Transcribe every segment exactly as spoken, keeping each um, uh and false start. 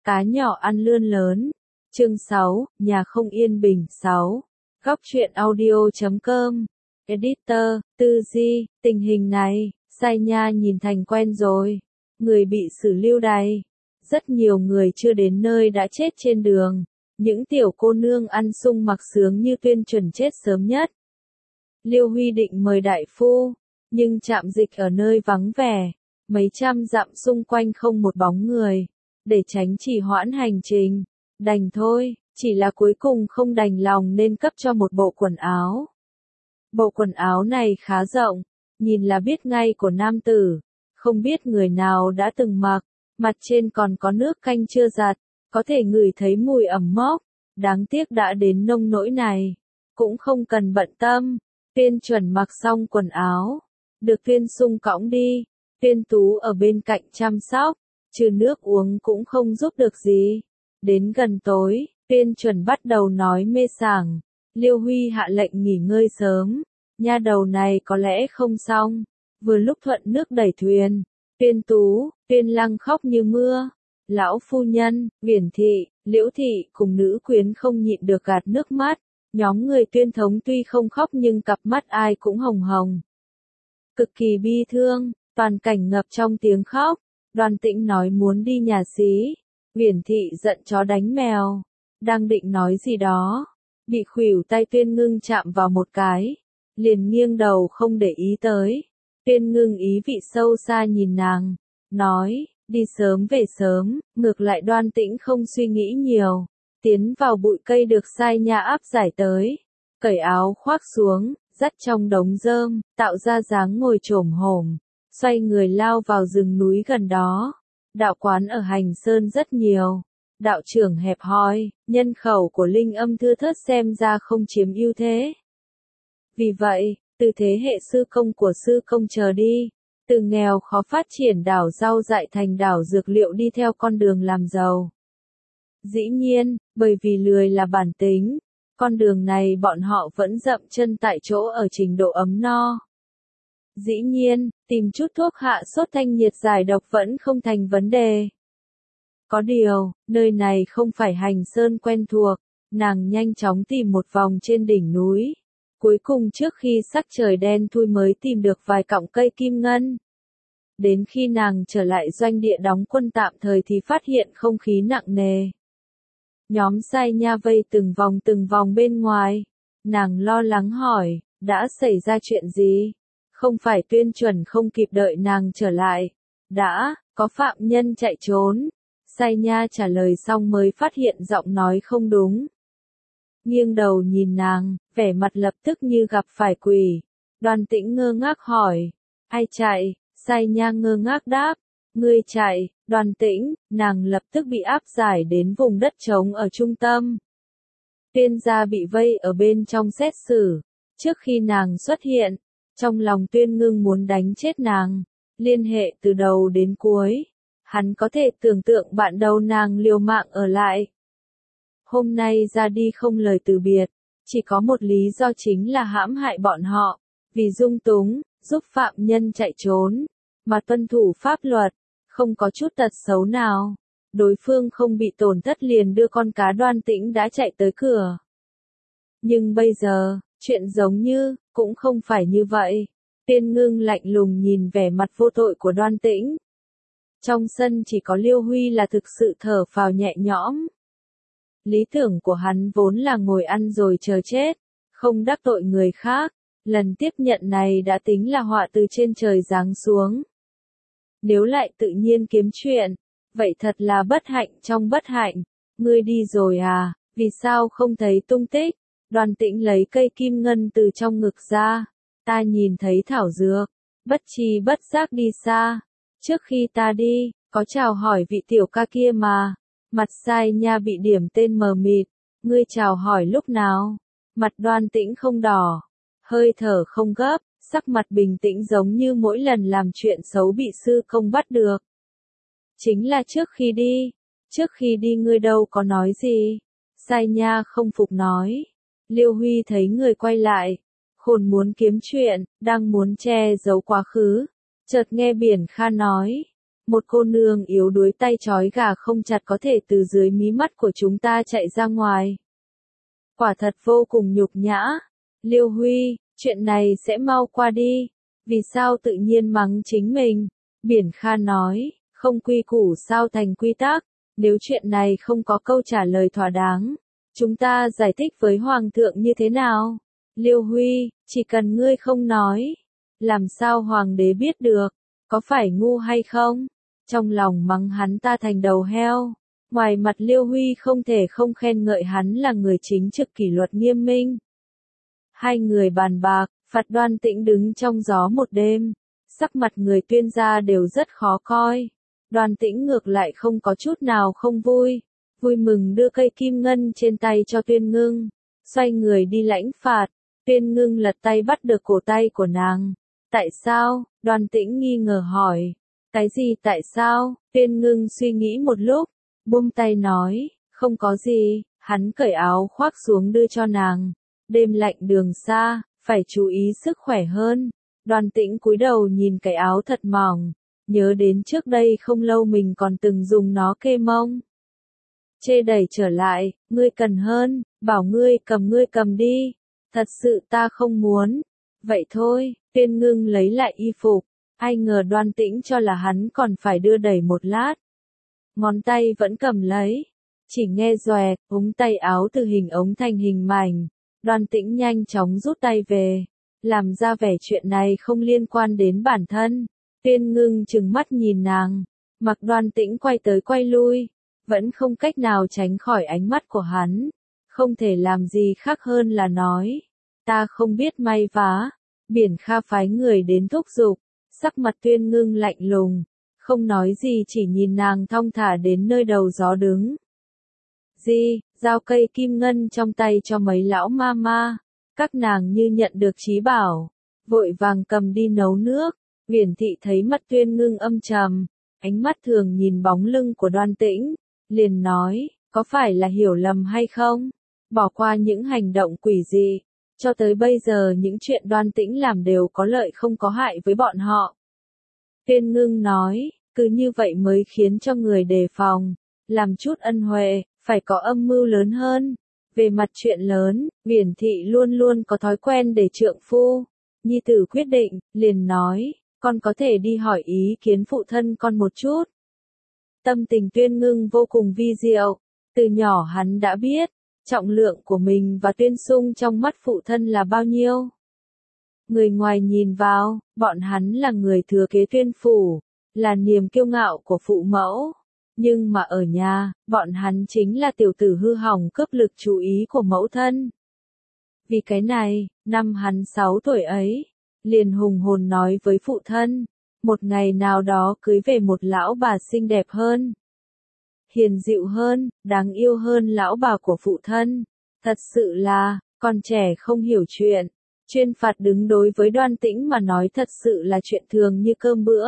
Cá nhỏ ăn lươn lớn. Chương sáu, nhà không yên bình. Sáu. Góc truyện audio chấm com. Editor, Tư Di, tình hình này, Sai Nha nhìn thành quen rồi. Người bị xử lưu đày. Rất nhiều người chưa đến nơi đã chết trên đường. Những tiểu cô nương ăn sung mặc sướng như Tuyên chuẩn chết sớm nhất. Liêu Huy định mời đại phu, nhưng trạm dịch ở nơi vắng vẻ, mấy trăm dặm xung quanh không một bóng người, để tránh trì hoãn hành trình, đành thôi, chỉ là cuối cùng không đành lòng nên cấp cho một bộ quần áo. Bộ quần áo này khá rộng, nhìn là biết ngay của nam tử, không biết người nào đã từng mặc, mặt trên còn có nước canh chưa giặt, có thể ngửi thấy mùi ẩm mốc, đáng tiếc đã đến nông nỗi này, cũng không cần bận tâm. Tuyên chuẩn mặc xong quần áo, được Tuyên Sung cõng đi, Tuyên Tú ở bên cạnh chăm sóc, trừ nước uống cũng không giúp được gì. Đến gần tối, Tuyên chuẩn bắt đầu nói mê sảng, Liêu Huy hạ lệnh nghỉ ngơi sớm, nha đầu này có lẽ không xong, vừa lúc thuận nước đẩy thuyền, Tuyên Tú, Tuyên Lăng khóc như mưa, lão phu nhân, Viễn Thị, Liễu Thị cùng nữ quyến không nhịn được gạt nước mắt. Nhóm người Tuyên thống tuy không khóc nhưng cặp mắt ai cũng hồng hồng. Cực kỳ bi thương, toàn cảnh ngập trong tiếng khóc, Đoàn Tĩnh nói muốn đi nhà xí, Viễn Thị giận chó đánh mèo, đang định nói gì đó, bị khuỷu tay Tuyên Ngưng chạm vào một cái, liền nghiêng đầu không để ý tới. Tuyên Ngưng ý vị sâu xa nhìn nàng, nói, đi sớm về sớm, ngược lại Đoan Tĩnh không suy nghĩ nhiều. Tiến vào bụi cây được Sai Nha áp giải tới, cởi áo khoác xuống, dắt trong đống rơm, tạo ra dáng ngồi chồm hổm, xoay người lao vào rừng núi gần đó. Đạo quán ở Hành Sơn rất nhiều, đạo trưởng hẹp hòi, nhân khẩu của Linh Âm thưa thớt xem ra không chiếm ưu thế. Vì vậy, từ thế hệ sư công của sư công chờ đi, từ nghèo khó phát triển đảo rau dại thành đảo dược liệu đi theo con đường làm giàu. Dĩ nhiên, bởi vì lười là bản tính, con đường này bọn họ vẫn dậm chân tại chỗ ở trình độ ấm no. Dĩ nhiên, tìm chút thuốc hạ sốt thanh nhiệt giải độc vẫn không thành vấn đề. Có điều, nơi này không phải Hành Sơn quen thuộc, nàng nhanh chóng tìm một vòng trên đỉnh núi. Cuối cùng trước khi sắc trời đen thui mới tìm được vài cọng cây kim ngân. Đến khi nàng trở lại doanh địa đóng quân tạm thời thì phát hiện không khí nặng nề. Nhóm Sai Nha vây từng vòng từng vòng bên ngoài. Nàng lo lắng hỏi, đã xảy ra chuyện gì? Không phải Tuyên chuẩn không kịp đợi nàng trở lại. Đã, có phạm nhân chạy trốn. Sai Nha trả lời xong mới phát hiện giọng nói không đúng. Nghiêng đầu nhìn nàng, vẻ mặt lập tức như gặp phải quỷ. Đoàn Tĩnh ngơ ngác hỏi, ai chạy? Sai Nha ngơ ngác đáp, ngươi chạy. Đoàn Tĩnh, nàng lập tức bị áp giải đến vùng đất trống ở trung tâm. Tuyên gia bị vây ở bên trong xét xử. Trước khi nàng xuất hiện, trong lòng Tuyên Ngưng muốn đánh chết nàng, liên hệ từ đầu đến cuối. Hắn có thể tưởng tượng bạn đầu nàng liều mạng ở lại. Hôm nay ra đi không lời từ biệt, chỉ có một lý do chính là hãm hại bọn họ, vì dung túng, giúp phạm nhân chạy trốn, mà tuân thủ pháp luật. Không có chút tật xấu nào, đối phương không bị tổn thất liền đưa con cá Đoan Tĩnh đã chạy tới cửa. Nhưng bây giờ, chuyện giống như, cũng không phải như vậy. Tuyên Ngưng lạnh lùng nhìn vẻ mặt vô tội của Đoan Tĩnh. Trong sân chỉ có Liêu Huy là thực sự thở phào nhẹ nhõm. Lý tưởng của hắn vốn là ngồi ăn rồi chờ chết, không đắc tội người khác. Lần tiếp nhận này đã tính là họa từ trên trời giáng xuống. Nếu lại tự nhiên kiếm chuyện, vậy thật là bất hạnh trong bất hạnh. Ngươi đi rồi à, vì sao không thấy tung tích? Đoàn Tĩnh lấy cây kim ngân từ trong ngực ra. Ta nhìn thấy thảo dược, bất tri bất giác đi xa. Trước khi ta đi, có chào hỏi vị tiểu ca kia mà. Mặt Sai Nha bị điểm tên mờ mịt. Ngươi chào hỏi lúc nào? Mặt Đoan Tĩnh không đỏ, hơi thở không gấp. Sắc mặt bình tĩnh giống như mỗi lần làm chuyện xấu bị sư công bắt được. Chính là trước khi đi. Trước khi đi ngươi đâu có nói gì? Sai Nha không phục nói. Liêu Huy thấy người quay lại. Khôn muốn kiếm chuyện, đang muốn che giấu quá khứ. Chợt nghe Biển Kha nói. một cô nương yếu đuối tay trói gà không chặt có thể từ dưới mí mắt của chúng ta chạy ra ngoài. Quả thật vô cùng nhục nhã. Liêu Huy, chuyện này sẽ mau qua đi. Vì sao tự nhiên mắng chính mình? Biển Kha nói, không quy củ sao thành quy tắc, nếu chuyện này không có câu trả lời thỏa đáng, chúng ta giải thích với Hoàng thượng như thế nào? Liêu Huy, chỉ cần ngươi không nói, làm sao Hoàng đế biết được, có phải ngu hay không? Trong lòng mắng hắn ta thành đầu heo, ngoài mặt Liêu Huy không thể không khen ngợi hắn là người chính trực kỷ luật nghiêm minh. Hai người bàn bạc, Phạt Đoan Tĩnh đứng trong gió một đêm, sắc mặt người Tuyên gia đều rất khó coi. Đoan Tĩnh ngược lại không có chút nào không vui, vui mừng đưa cây kim ngân trên tay cho Tuyên Ngưng, xoay người đi lãnh phạt. Tuyên Ngưng lật tay bắt được cổ tay của nàng. Tại sao? Đoan Tĩnh nghi ngờ hỏi. Cái gì tại sao? Tuyên Ngưng suy nghĩ một lúc, buông tay nói, không có gì. Hắn cởi áo khoác xuống đưa cho nàng. Đêm lạnh đường xa, phải chú ý sức khỏe hơn. Đoan Tĩnh cúi đầu nhìn cái áo thật mỏng, nhớ đến trước đây không lâu mình còn từng dùng nó kê mông. Chê đẩy trở lại, ngươi cần hơn, bảo ngươi cầm ngươi cầm đi. Thật sự ta không muốn. Vậy thôi, Tuyên Ngưng lấy lại y phục. Ai ngờ Đoan Tĩnh cho là hắn còn phải đưa đẩy một lát. Ngón tay vẫn cầm lấy. Chỉ nghe doẹt, ống tay áo từ hình ống thành hình mảnh. Đoan Tĩnh nhanh chóng rút tay về. Làm ra vẻ chuyện này không liên quan đến bản thân. Tuyên Ngưng trừng mắt nhìn nàng. Mặc Đoan Tĩnh quay tới quay lui. Vẫn không cách nào tránh khỏi ánh mắt của hắn. Không thể làm gì khác hơn là nói. Ta không biết may vá. Biển Kha phái người đến thúc giục. Sắc mặt Tuyên Ngưng lạnh lùng. Không nói gì chỉ nhìn nàng thong thả đến nơi đầu gió đứng. Di, giao cây kim ngân trong tay cho mấy lão ma ma. Các nàng như nhận được trí bảo. Vội vàng cầm đi nấu nước. Uyển Thị thấy mặt Tuyên Ngưng âm trầm. Ánh mắt thường nhìn bóng lưng của Đoan Tĩnh. Liền nói, có phải là hiểu lầm hay không? Bỏ qua những hành động quỷ dị. Cho tới bây giờ những chuyện Đoan Tĩnh làm đều có lợi không có hại với bọn họ. Tuyên Ngưng nói, cứ như vậy mới khiến cho người đề phòng. Làm chút ân huệ, phải có âm mưu lớn hơn. Về mặt chuyện lớn, Uyển Thị luôn luôn có thói quen để trượng phu. Nhi tử quyết định, liền nói, con có thể đi hỏi ý kiến phụ thân con một chút. Tâm tình Tuyên Ngưng vô cùng vi diệu. Từ nhỏ hắn đã biết, trọng lượng của mình và Tuyên Sung trong mắt phụ thân là bao nhiêu. Người ngoài nhìn vào, bọn hắn là người thừa kế Tuyên phủ, là niềm kiêu ngạo của phụ mẫu. Nhưng mà ở nhà, bọn hắn chính là tiểu tử hư hỏng cướp lực chú ý của mẫu thân. Vì cái này, năm hắn sáu tuổi ấy, liền hùng hồn nói với phụ thân, một ngày nào đó cưới về một lão bà xinh đẹp hơn, hiền dịu hơn, đáng yêu hơn lão bà của phụ thân. Thật sự là, con trẻ không hiểu chuyện. Chuyên phạt đứng đối với Đoan Tĩnh mà nói thật sự là chuyện thường như cơm bữa.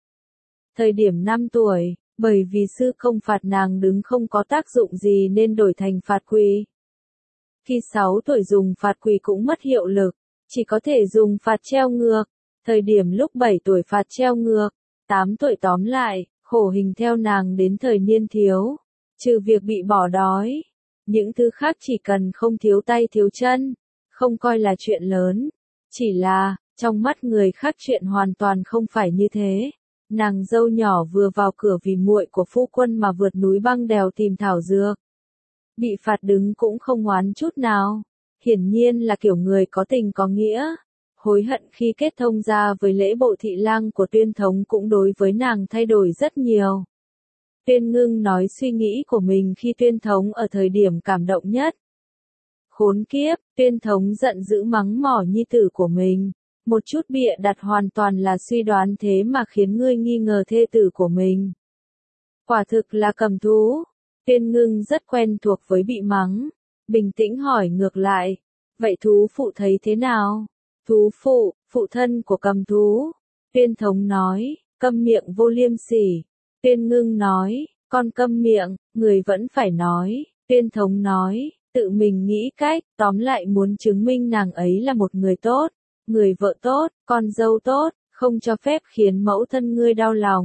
Thời điểm năm tuổi, bởi vì sư công phạt nàng đứng không có tác dụng gì nên đổi thành phạt quỳ. Khi sáu tuổi dùng phạt quỳ cũng mất hiệu lực, chỉ có thể dùng phạt treo ngược. Thời điểm lúc bảy tuổi phạt treo ngược, tám tuổi tóm lại, khổ hình theo nàng đến thời niên thiếu. Trừ việc bị bỏ đói, những thứ khác chỉ cần không thiếu tay thiếu chân, không coi là chuyện lớn. Chỉ là, trong mắt người khác chuyện hoàn toàn không phải như thế. Nàng dâu nhỏ vừa vào cửa vì muội của phu quân mà vượt núi băng đèo tìm thảo dược. Bị phạt đứng cũng không oán chút nào. Hiển nhiên là kiểu người có tình có nghĩa. Hối hận khi kết thông ra với lễ bộ thị lang của Tuyên thống cũng đối với nàng thay đổi rất nhiều. Tuyên Ngưng nói suy nghĩ của mình khi Tuyên thống ở thời điểm cảm động nhất. Khốn kiếp, Tuyên thống giận dữ mắng mỏ nhi tử của mình. Một chút bịa đặt hoàn toàn là suy đoán thế mà khiến ngươi nghi ngờ thê tử của mình. Quả thực là cầm thú. Tuyên Ngưng rất quen thuộc với bị mắng. Bình tĩnh hỏi ngược lại. Vậy thú phụ thấy thế nào? Thú phụ, phụ thân của cầm thú. Tuyên thống nói, câm miệng vô liêm sỉ. Tuyên Ngưng nói, con câm miệng, người vẫn phải nói. Tuyên thống nói, tự mình nghĩ cách, tóm lại muốn chứng minh nàng ấy là một người tốt, người vợ tốt, con dâu tốt, không cho phép khiến mẫu thân ngươi đau lòng.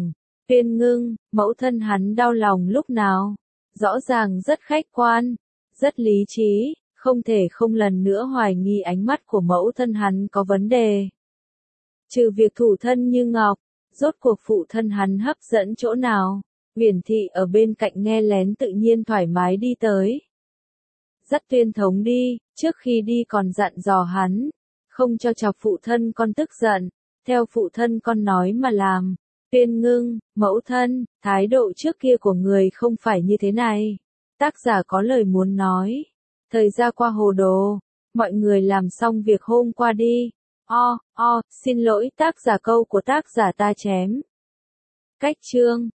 Tuyên Ngưng, mẫu thân hắn đau lòng lúc nào? Rõ ràng rất khách quan, rất lý trí, không thể không lần nữa hoài nghi ánh mắt của mẫu thân hắn có vấn đề. Trừ việc thủ thân như ngọc, rốt cuộc phụ thân hắn hấp dẫn chỗ nào? Uyển Thị ở bên cạnh nghe lén tự nhiên thoải mái đi tới. Dắt Tuyên Thống đi, trước khi đi còn dặn dò hắn, không cho chọc phụ thân con tức giận, theo phụ thân con nói mà làm. Tuyên Ngưng, mẫu thân, thái độ trước kia của người không phải như thế này. Tác giả có lời muốn nói. Thời gian qua hồ đồ, mọi người làm xong việc hôm qua đi. O, o, xin lỗi tác giả câu của tác giả ta chém. Cách chương